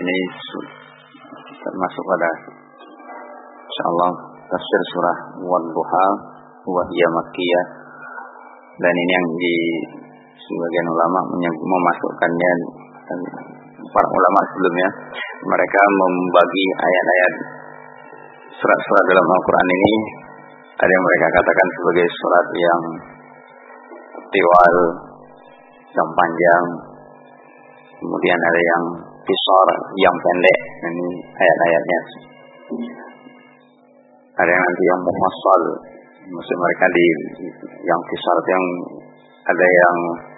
Ini termasuk pada insyaallah tafsir surah Wad-Duha wa hiya Makkiyah, dan ini yang di sebagian ulama memasukkannya, dan para ulama sebelumnya mereka membagi ayat-ayat surat-surat dalam Al-Quran ini. Ada yang mereka katakan sebagai surat yang tiwal, yang panjang, kemudian ada yang qisar, yang pendek. Ini ayat-ayatnya. Ada yang nanti yang mufassal, maksud mereka di yang qisar itu yang ada yang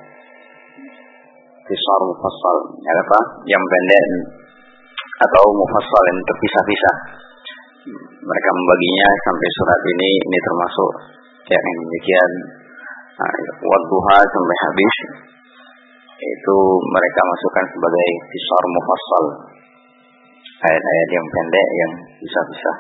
qisar mufassal, ada apa? Yang pendek atau mufassal yang terpisah-pisah. Mereka membaginya sampai surat ini termasuk yang demikian. Wad-Duha sampai habis itu mereka masukkan sebagai qisar mufassal, ayat-ayat yang pendek yang pisah-pisah.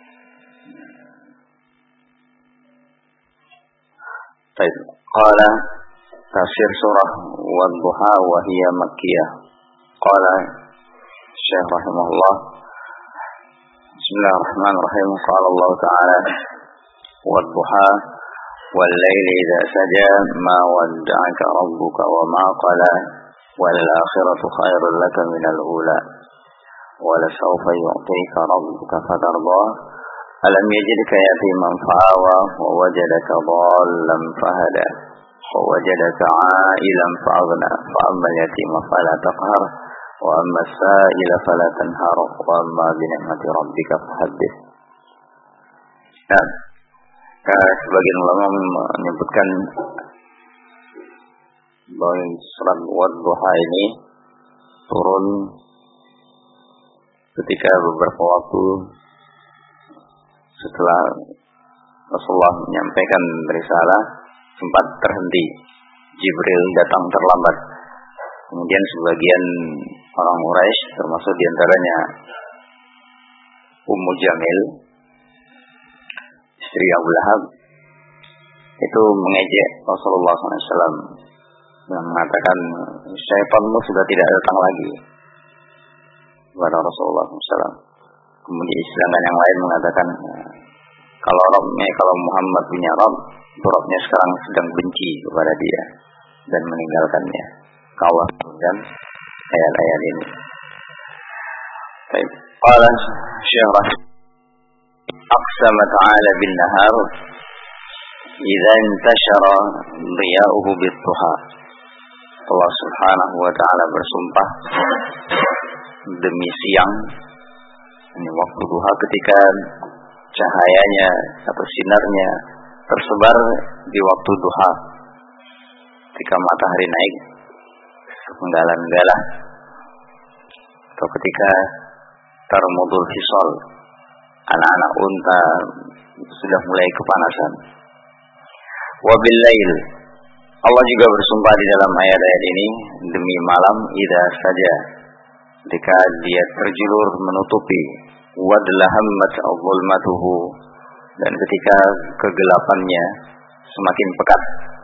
Baik, qala tafsir surah Wad-Duha wa hiya Makkiyah. Qala Syekh rahimahullah, Bismillahirrahmanirrahim. Qala Allah Ta'ala Wad-Duha wal-laili idza saja ma wadda'aka rabbuka wa ma qala wal akhiratu khairul laka minal ula wa la sawfa yu'tika rabbuka fatarda alam yajidka yatiman fa'awa wa wajadaka dhallan fahada wa wajadaka 'ailan fa'aghna fa ammal yatima fala taqhar wa amma as-sa'ila fala tanhar wa amma bi ni'mati rabbika fahaddith. Sebagian ulama menyebutkan bahwa surat Wad-Duha ini turun ketika beberapa waktu setelah Rasulullah menyampaikan risalah, sempat terhenti. Jibril datang terlambat. Kemudian sebagian orang Quraisy, termasuk diantaranya Ummu Jamil, istri Abu Lahab, itu mengejek Rasulullah SAW dan mengatakan syaitanmu sudah tidak datang lagi kepada Rasulullah SAW. Kemudian sedangkan yang lain mengatakan kalau Muhammad punya Rabb, Rabbnya sekarang sedang benci kepada dia dan meninggalkannya. Allah dan ayat-ayat ini. Baik. Qala Syekh Aqsama ta'ala bin nahar idza intashara diya'uhu bid-duha. Allah Subhanahu wa ta'ala bersumpah demi siang, ini waktu duha, ketika cahayanya atau sinarnya tersebar di waktu duha, ketika matahari naik sepenggalan-galah, atau ketika tarmudul fisal, anak-anak unta sudah mulai kepanasan. Wabil lail, Allah juga bersumpah di dalam ayat-ayat ini demi malam idza saja, ketika dia terjulur menutupi, wadlahammat zulmatuhu, dan ketika kegelapannya semakin pekat.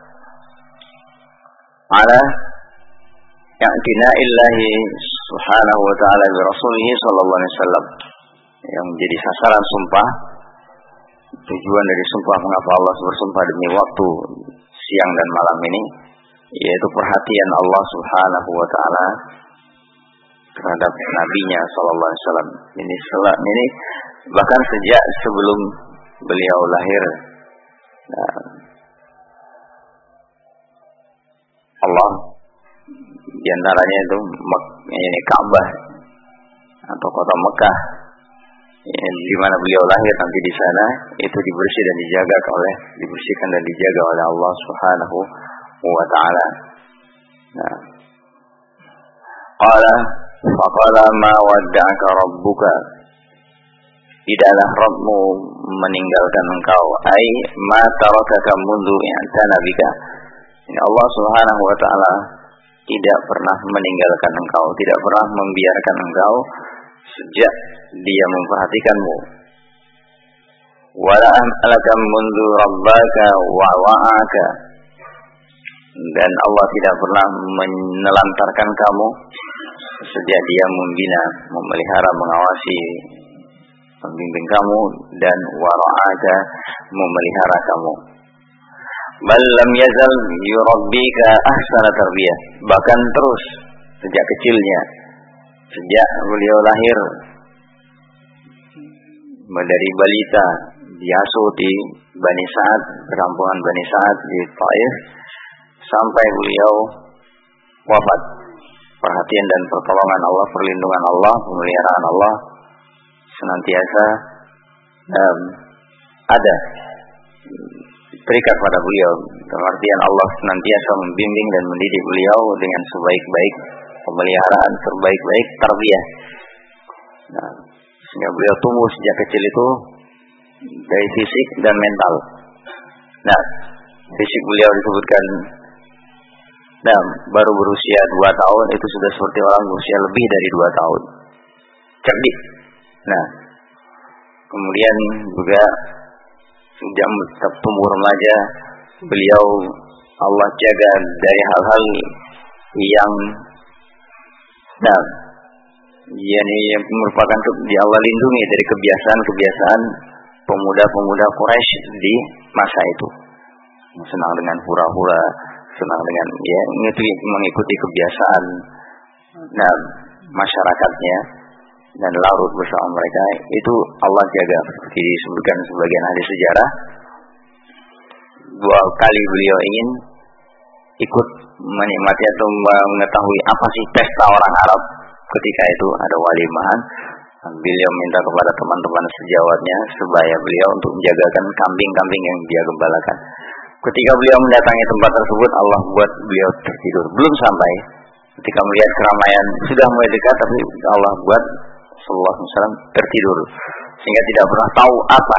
Ala ya'tina illahi subhanahu wa ta'ala bi rasulihi sallallahu alaihi wasallam, yang menjadi sasaran sumpah. Tujuan dari sumpah, mengapa Allah bersumpah demi waktu siang dan malam ini, yaitu perhatian Allah Subhanahu wa ta'ala terhadap nabinya sallallahu alaihi wasallam. Ini bahkan sejak sebelum beliau lahir, Allah di antaranya itu ini Ka'bah atau kota Mekah, di mana beliau lahir, nanti di sana itu dibersihkan dan dijaga oleh Allah Subhanahu wa ta'ala. Qala faqala ma wadda'aka rabbuka, tidaklah Rabbmu meninggalkan engkau, ai ma tarakaka mundu i'tana bika. Ini Allah Subhanahu wa ta'ala tidak pernah meninggalkan engkau, tidak pernah membiarkan engkau sejak dia memperhatikanmu. Wala amlaka mundu rabbaka wa wa'aka, dan Allah tidak pernah menelantarkan kamu sejak dia membina, memelihara, mengawasi, membimbing kamu, dan wara'aka, memelihara kamu. Bal lam yazal yurabbika ahsana tarbiyah, bahkan terus sejak kecilnya, sejak beliau lahir dari balita diasuh di Bani Sa'ad, perkampungan Bani Sa'ad di Taif, sampai beliau wafat. Perhatian dan pertolongan Allah, perlindungan Allah, pemeliharaan Allah senantiasa ada terikat pada beliau. Artian Allah senantiasa membimbing dan mendidik beliau dengan sebaik-baik pemeliharaan, terbaik-baik tarbiyah. Nah, sehingga beliau tumbuh sejak kecil itu dari fisik dan mental. Nah, fisik beliau disebutkan baru berusia 2 tahun itu sudah seperti orang berusia lebih dari 2 tahun. Cerdik. Nah, kemudian juga sejak tumbuh remaja, beliau Allah jaga dari hal-hal yang yang merupakan di Allah lindungi dari kebiasaan-kebiasaan pemuda-pemuda Quraisy di masa itu. Senang dengan hura-hura, senang dengan mengikuti kebiasaan masyarakatnya dan larut bersama mereka. Itu Allah jaga. Seperti disebutkan sebagian hadis sejarah, 2 kali beliau ingin ikut menikmati atau mengetahui apa sih pesta orang Arab ketika itu ada walimahan. Beliau minta kepada teman-teman sejawatnya supaya beliau untuk menjagakan kambing-kambing yang dia gembalakan. Ketika beliau mendatangi tempat tersebut, Allah buat beliau tertidur. Belum sampai, ketika melihat keramaian sudah mulai dekat, tapi Allah buat sallallahu alaihi wasallam tertidur, sehingga tidak pernah tahu apa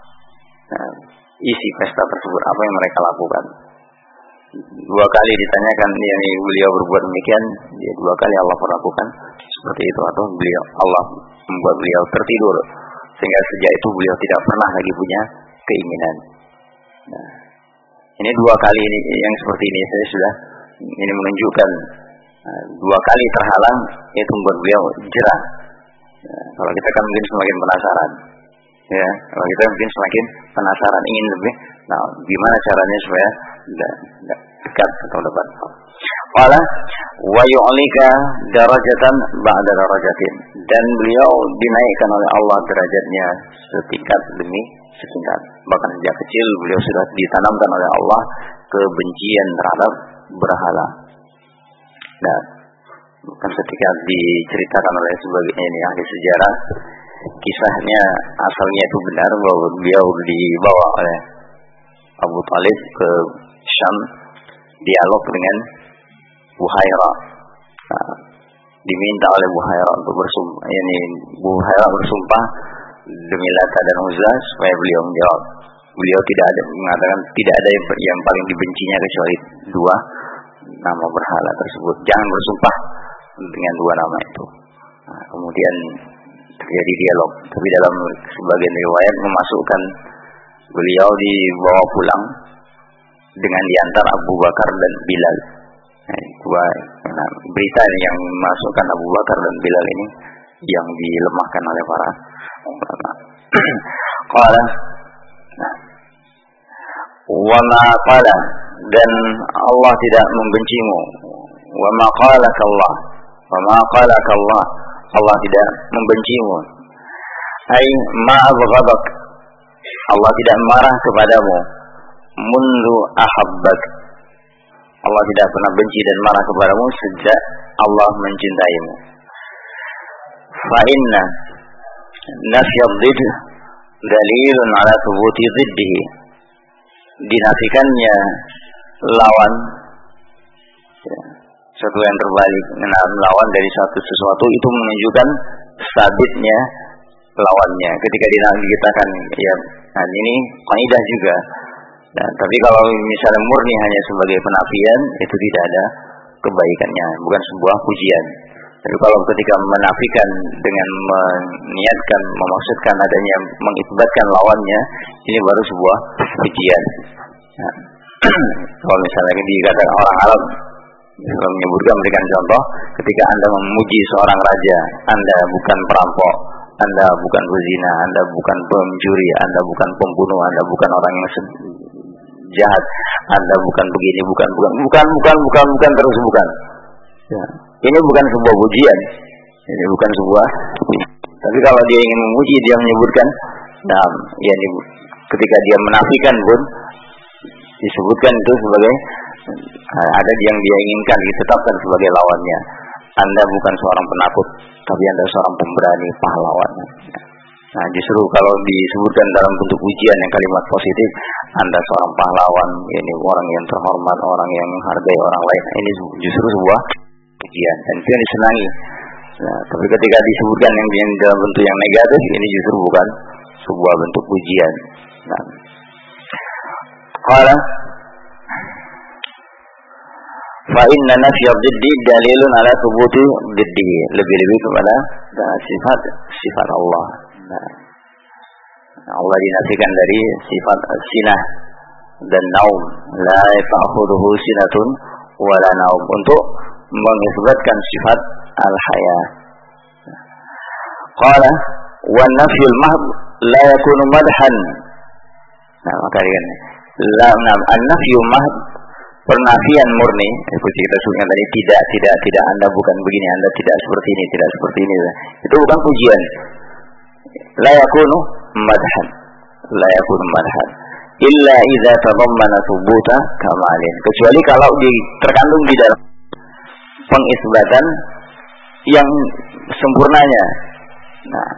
isi pesta tersebut, apa yang mereka lakukan. 2 kali ditanyakan, beliau berbuat demikian, 2 kali Allah perlakukan seperti itu, atau Allah membuat beliau tertidur, sehingga sejak itu beliau tidak pernah lagi punya keinginan. Nah, ini 2 kali ini yang seperti ini saya sudah ini menunjukkan 2 kali terhalang, itu membuat beliau jerah. Kalau kita kan mungkin semakin penasaran, ya, kalau kita mungkin semakin penasaran ingin lebih. Nah, gimana caranya supaya dekat atau dapat? Qala wa yu'lika darajatan ba'da darajatin, dan beliau dinaikkan oleh Allah derajatnya setingkat demi setingkat. Bahkan sejak kecil beliau sudah ditanamkan oleh Allah kebencian terhadap berhala. Nah, bukan ketika diceritakan oleh sebagian ahli sejarah, kisahnya asalnya itu benar bahwa beliau dibawa oleh Abu Talib ke Syam, dialog dengan Buhairah. Nah, diminta oleh Buhairah untuk bersumpah. Buhairah bersumpah demi Lata dan Uzza supaya beliau menjawab. Beliau tidak ada mengatakan tidak ada yang paling dibencinya kecuali 2 nama berhala tersebut. Jangan bersumpah dengan 2 nama itu. Nah, kemudian terjadi dialog. Tapi dalam sebagian riwayat memasukkan beliau dibawa pulang dengan diantar Abu Bakar dan Bilal. Nah, berita yang memasukkan Abu Bakar dan Bilal ini yang dilemahkan oleh para ulama. Qala wa ma qala, dan Allah tidak membencimu. Wa ma qalaka Allah, wa ma qalaka Allah, Allah tidak membencimu. Ai ma abghadak, Allah tidak marah kepadamu. Mundu ahabbak, Allah tidak pernah benci dan marah kepadamu sejak Allah mencintaimu. Fa inna nafyad dhidd dalilun ala thubuti dhiddihi, dinafikannya lawan, sesuatu yang terbalik, lawan dari sesuatu itu menunjukkan sabitnya lawannya. Ketika dikatakan ya, nah ini kaidah juga. Nah, tapi kalau misalnya murni hanya sebagai penafian, itu tidak ada kebaikannya, bukan sebuah pujian. Tapi kalau ketika menafikan dengan meniatkan, memaksudkan adanya, mengisbatkan lawannya, ini baru sebuah pujian. Nah, kalau misalnya dikatakan orang Arab Islam menyebutkan, memberikan contoh, ketika Anda memuji seorang raja, Anda bukan perampok, Anda bukan pezina, Anda bukan pencuri, Anda bukan pembunuh, Anda bukan orang yang jahat, Anda bukan begini, bukan terus bukan. Ya. Ini bukan sebuah pujian, ini bukan sebuah. Tapi kalau dia ingin memuji, dia menyebutkan, nah, ya ini ketika dia menafikan pun disebutkan itu sebagai ada yang dia inginkan ditetapkan sebagai lawannya. Anda bukan seorang penakut, tapi Anda seorang pemberani, pahlawan. Nah, justru kalau disebutkan dalam bentuk pujian yang kalimat positif, Anda seorang pahlawan, ini orang yang terhormat, orang yang menghargai orang lain. Ini justru sebuah pujian, dan itu yang disenangi. Nah, tapi ketika disebutkan yang dalam bentuk yang negatif, ini justru bukan sebuah bentuk pujian. Nah, qala fa inna nafya dhiddi dalilun ala thubuti dhiddihi, lebih-lebih kepada sifat Allah. Nah, Allah dinafikan dari sifat sinah dan naum, la ta'khudhuhu sinatun wala naum, untuk mengisbatkan sifat al-haya. Qala wa nafyul mahd la yakunu madhan. Nah, maka dia an-nafyu mahd, penafian murni, seperti kita sebutkan tadi, tidak, Anda bukan begini, Anda tidak seperti ini, tidak seperti ini. Itu bukan pujian. La yakunu madhan, la yakunu madhan illa idza tadammana thubuta kamalin, kecuali kalau terkandung di dalam pengisbatan yang sempurnanya. Nah,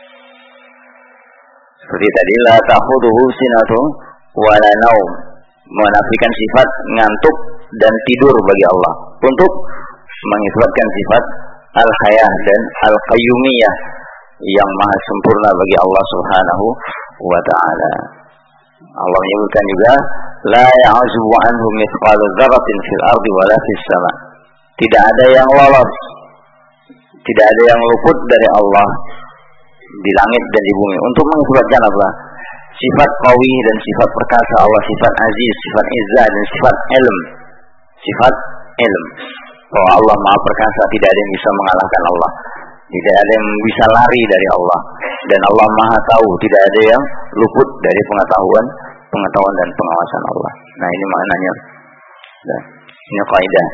seperti tadi, la ta'khudhuhu sinatun wala naum, menafikan sifat ngantuk dan tidur bagi Allah, untuk mengisbatkan sifat al-hayah dan al-qayyumiyah yang maha sempurna bagi Allah Subhanahu wa ta'ala. Allah menyebutkan juga, la ya'zubu anhu mithqalu dzarratin fil ardi wala fis sama. Tidak ada yang lolos, tidak ada yang luput dari Allah di langit dan di bumi, untuk mengisbatkan apa? Sifat qawi dan sifat perkasa Allah, sifat aziz, sifat izzah, dan sifat ilm. Sifat ilm, bahwa Allah maha perkasa, tidak ada yang bisa mengalahkan Allah, tidak ada yang bisa lari dari Allah, dan Allah maha tahu, tidak ada yang luput dari pengetahuan dan pengawasan Allah. Nah, ini maknanya. Nah, ini kaidah.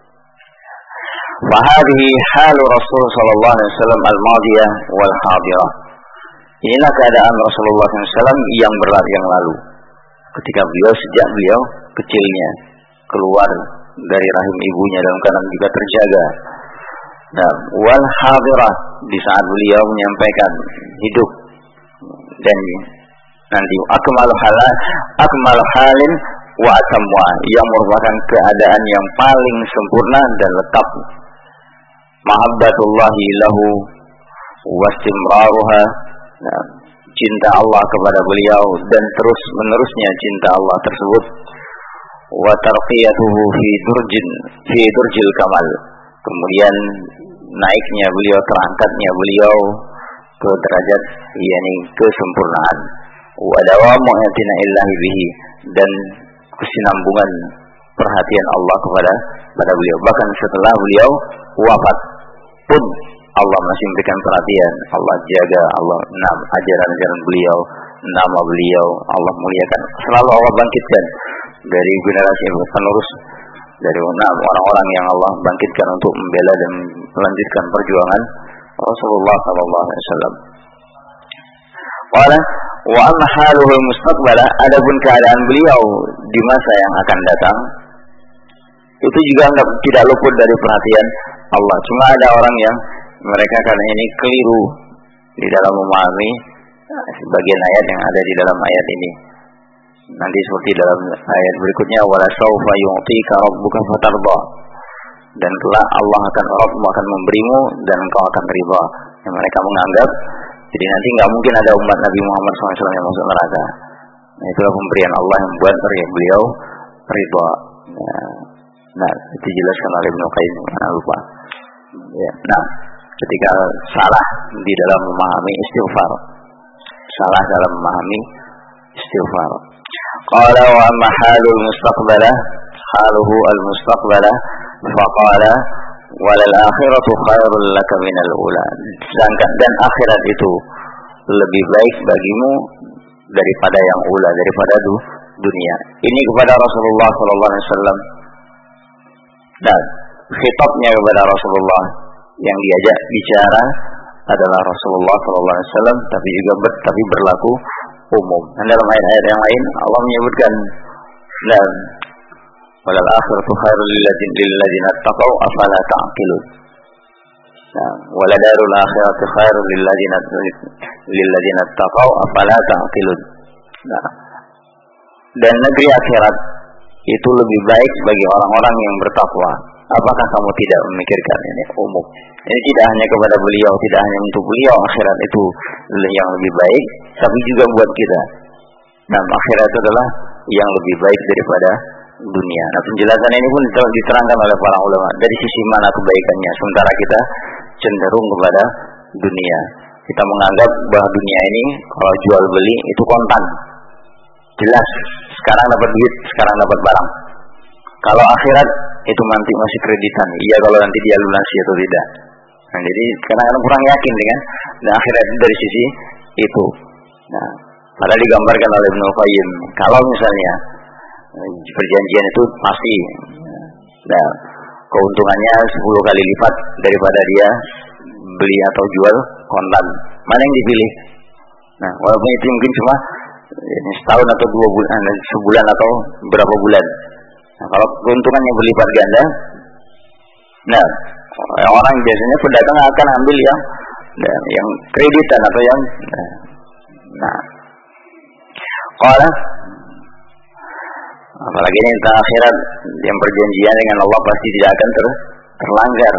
Fahadhihi halu Rasul sallallahu alaihi wasallam al-madiyah wal hadirah. Inilah keadaan Rasulullah SAW yang lalu, ketika sejak beliau kecilnya keluar dari rahim ibunya dalam keadaan juga terjaga. Nah, wal hadirah, di saat beliau menyampaikan hidup, dan nanti akmal halin wa atamwa, yang merupakan keadaan yang paling sempurna dan letap. Mahabbatullahi lahu wastimraruha, nah, cinta Allah kepada beliau dan terus menerusnya cinta Allah tersebut. Wa tarqiyatuhu fi durjil kamal, kemudian naiknya beliau, terangkatnya beliau ke derajat yakni kesempurnaan. Wa dawamu i'tina'illahi bihi, dan kesinambungan perhatian Allah kepada beliau, bahkan setelah beliau wafat pun Allah masih memberikan perhatian. Allah jaga, Allah ajaran-ajaran beliau, nama beliau Allah muliakan, selalu Allah bangkitkan dari generasi penerus, dari orang-orang yang Allah bangkitkan untuk membela dan melanjutkan perjuangan Rasulullah sallallahu alaihi wasallam. Wa amma haluhu mustaqbala, adapun keadaan beliau di masa yang akan datang, itu juga tidak luput dari perhatian Allah. Cuma ada orang yang mereka karena ini keliru di dalam memahami sebagian ayat yang ada di dalam ayat ini. Nanti seperti dalam ayat berikutnya, wala saufa yu'tika rabbuka fatarda, dan kelak Allah akan memberimu dan engkau akan ridha. Yang mereka menganggap, jadi nanti nggak mungkin ada umat Nabi Muhammad SAW yang masuk neraka. Nah, itulah pemberian Allah yang buat beliau ridha. Nah, itu dijelaskan oleh Ibnu Qayyim, jangan lupa. Ya, nah, ketika salah di dalam memahami istighfar, salah dalam memahami istighfar. Qala wa amma halul mustaqbalah, haluhu al-mustaqbalah, Faqala walal akhiratu khairul laka minal ula. Sedangkan dan akhirat itu lebih baik bagimu daripada yang ula, daripada dunia. Ini kepada Rasulullah sallallahu alaihi wasallam. Dan khitabnya kepada Rasulullah yang diajak bicara adalah Rasulullah sallallahu alaihi wasallam, tapi berlaku umum. Dan dalam ayat-ayat yang lain Allah menyebutkan dan walal akhiratu khairul lilladzina taqaw afala ta'qilun. Nah, waladarul akhiratu khairul lilladzina taqaw afala ta'qilun. Nah, dan negeri akhirat itu lebih baik bagi orang-orang yang bertakwa. Apakah kamu tidak memikirkan ini umum? Ini tidak hanya kepada beliau, tidak hanya untuk beliau akhirat itu yang lebih baik, tapi juga buat kita. Nah, akhirat itu adalah yang lebih baik daripada dunia. Nah, penjelasan ini pun diterangkan oleh para ulama dari sisi mana kebaikannya. Sementara kita cenderung kepada dunia. Kita menganggap bahwa dunia ini kalau jual beli itu kontan. Jelas, sekarang dapat duit, sekarang dapat barang. Kalau akhirat itu nanti masih kreditan. Iya, kalau nanti dia lunasi atau tidak. Nah, jadi kadang-kadang kurang yakin dengan akhirat dari sisi itu. Nah, padahal digambarkan oleh Ibnu Qayyim. Kalau misalnya perjanjian itu pasti, nah, keuntungannya 10 kali lipat daripada dia beli atau jual kontan. Mana yang dipilih? Nah, walaupun itu mungkin cuma setahun atau 2 bulan, sebulan atau berapa bulan. Nah, kalau keuntungannya berlipat ganda, nah, orang biasanya pedagang akan ambil yang kreditan atau yang, nah, kalau apalagi ini tentang akhirat, yang perjanjian dengan Allah pasti tidak akan terlanggar.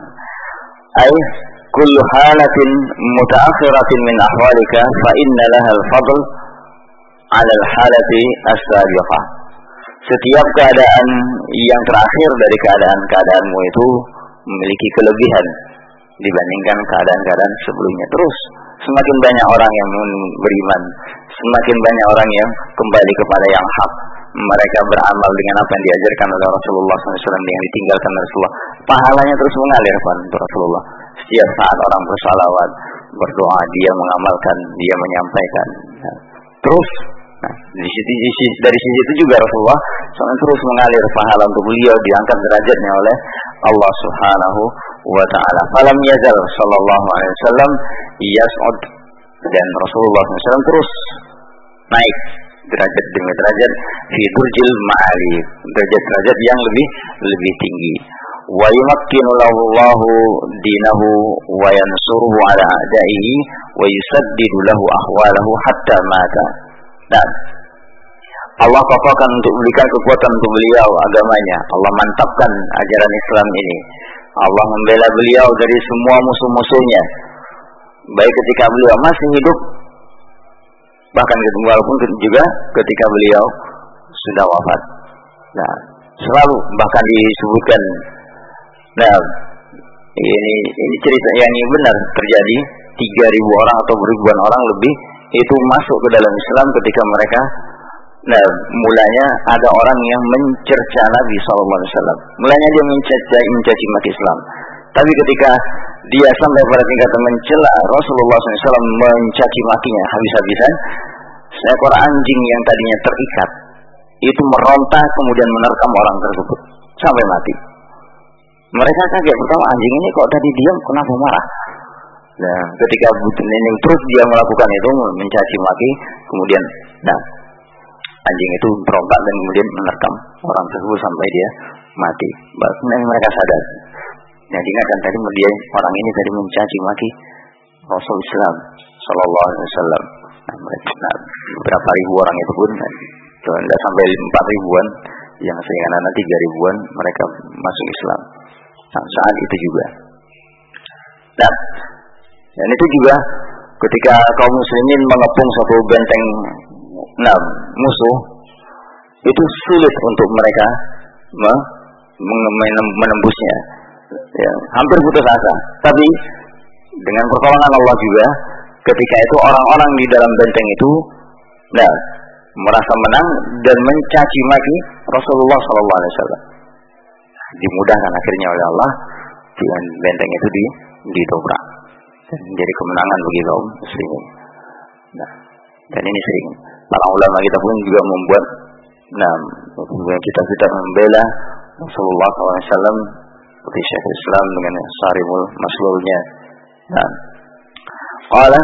Ay kullu halatin mutaakhiratin min ahwalika fa inna laha al-fadl 'ala al-halati as-sabiqah. Setiap keadaan yang terakhir dari keadaan-keadaanmu itu memiliki kelebihan dibandingkan keadaan-keadaan sebelumnya. Terus semakin banyak orang yang beriman, semakin banyak orang yang kembali kepada yang hak, mereka beramal dengan apa yang diajarkan oleh Rasulullah SAW, yang ditinggalkan Rasulullah, pahalanya terus mengalir untuk Rasulullah. Setiap saat orang bersalawat, berdoa, dia mengamalkan, dia menyampaikan, terus. Nah, dari sisi itu juga Rasulullah SAW terus mengalir pahala untuk beliau, diangkat derajatnya oleh Allah Subhanahu wa Ta'ala. Falam yazal sallallahu alaihi wasallam yas'ud, dan Rasulullah SAW terus naik derajat demi derajat fi durjil ma'ali, derajat-derajat yang lebih tinggi. Wa yumakkinu Allahu dinahu wa yansuruhu ala a'da'ihi wa yusaddidu lahu ahwalahu hatta mata. Dan Allah kokohkan untuk memberikan kekuatan untuk beliau agamanya. Allah mantapkan ajaran Islam ini. Allah membela beliau dari semua musuh-musuhnya, baik ketika beliau masih hidup, bahkan walaupun juga ketika beliau sudah wafat. Nah, selalu bahkan disebutkan. Nah, ini cerita yang benar terjadi. 3.000 orang atau ribuan orang lebih itu masuk ke dalam Islam ketika mereka, nah, mulanya ada orang yang mencerca Nabi SAW. Mulanya dia mencaci maki Islam. Tapi ketika dia sampai pada tingkatan mencela Rasulullah SAW, mencaci makinya habis-habisan, seekor anjing yang tadinya terikat itu meronta kemudian menerkam orang tersebut sampai mati. Mereka kaget, pertama, anjing ini kok tadi diam, kenapa marah? Nah, ketika ini terus dia melakukan itu, mencaci maki, kemudian, nah, anjing itu berontak dan kemudian menerkam orang tersebut sampai dia mati. Bahkan mereka sadar. Nah, diingatkan tadi dia, orang ini tadi mencaci maki Rasul Islam Sallallahu Alaihi Wasallam. Nah, berapa ribu orang itu pun, tidak sampai 4.000-an, yang sehingga nanti 3.000-an mereka masuk Islam. Nah, saat itu juga. Dan itu juga ketika kaum muslimin mengepung satu benteng, nah, musuh, itu sulit untuk mereka menembusnya. Ya, hampir putus asa. Tapi dengan pertolongan Allah juga, ketika itu orang-orang di dalam benteng itu, nah, merasa menang dan mencaci maki Rasulullah SAW. dimudahkan akhirnya oleh Allah, benteng itu didobrak dan menjadi kemenangan bagi kaum muslimin. Nah, dan ini sering para ulama kita pun juga membuat kita membela Rasulullah SAW seperti Syekhul Islam dengan Sarimul Maslulnya. Nah, qala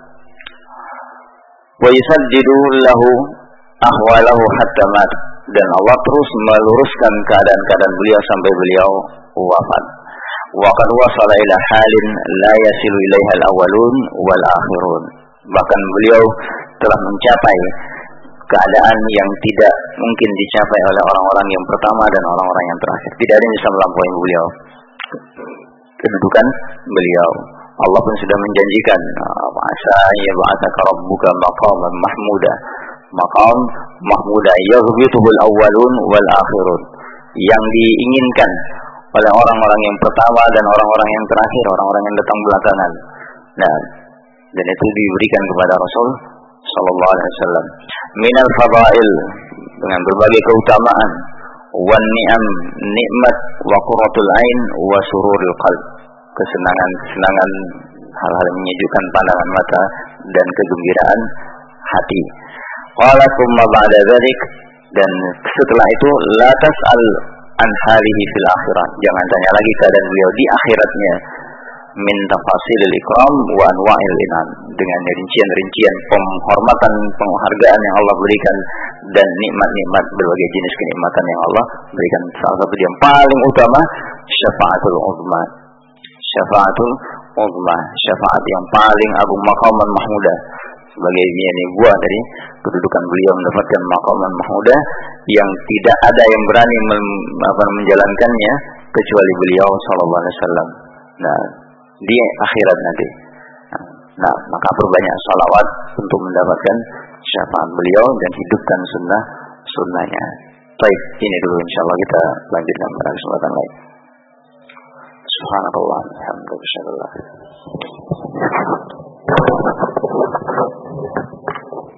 wa yusaddidu lahu ahwalahu hatta mat, dan Allah terus meluruskan keadaan-keadaan beliau sampai beliau wafat. Wa qad wasala ila halin la yasilu ilaiha al-awwalun wal akhirun, bahkan beliau telah mencapai keadaan yang tidak mungkin dicapai oleh orang-orang yang pertama dan orang-orang yang terakhir. Tidak ada yang bisa melampaui beliau kedudukan beliau. Allah pun sudah menjanjikan, asa yab'atsaka rabbuka maqaman mahmuda, maqam mahmuda yaghbituhul awwalun wal akhirun, yang diinginkan oleh orang-orang yang pertama dan orang-orang yang terakhir, orang-orang yang datang belakangan. Nah, dan itu diberikan kepada Rasul sallallahu alaihi wasallam minal fadail, dengan berbagai keutamaan, wan ni'am, nikmat, wa qurratul ain wa sururul qalb, kesenangan-kesenangan, hal-hal yang menyejukkan pandangan mata dan kegembiraan hati. Qala tsumma ba'da dzalik, dan setelah itu la tas'al an halihi fil akhirah, jangan tanya lagi keadaan beliau di akhiratnya, min tafasilil ikram wa anwa'il inam, dengan rincian-rincian penghormatan, penghargaan yang Allah berikan dan nikmat-nikmat, berbagai jenis kenikmatan yang Allah berikan. Salah satu yang paling utama syafaatul uzma, syafaatul uzma, syafaat yang paling agung, maqaman mahmudah, sebagai buah dari kedudukan beliau mendapatkan maqaman mahmudah yang tidak ada yang berani menjalankannya kecuali beliau sallallahu alaihi wasallam. Nah, di akhirat nanti. Nah, maka perbanyak salawat untuk mendapatkan syafaat beliau dan hidupkan sunnahnya. Baik, ini dulu insyaallah kita lanjutkan pada kesempatan lain. Subhanallah, alhamdulillah.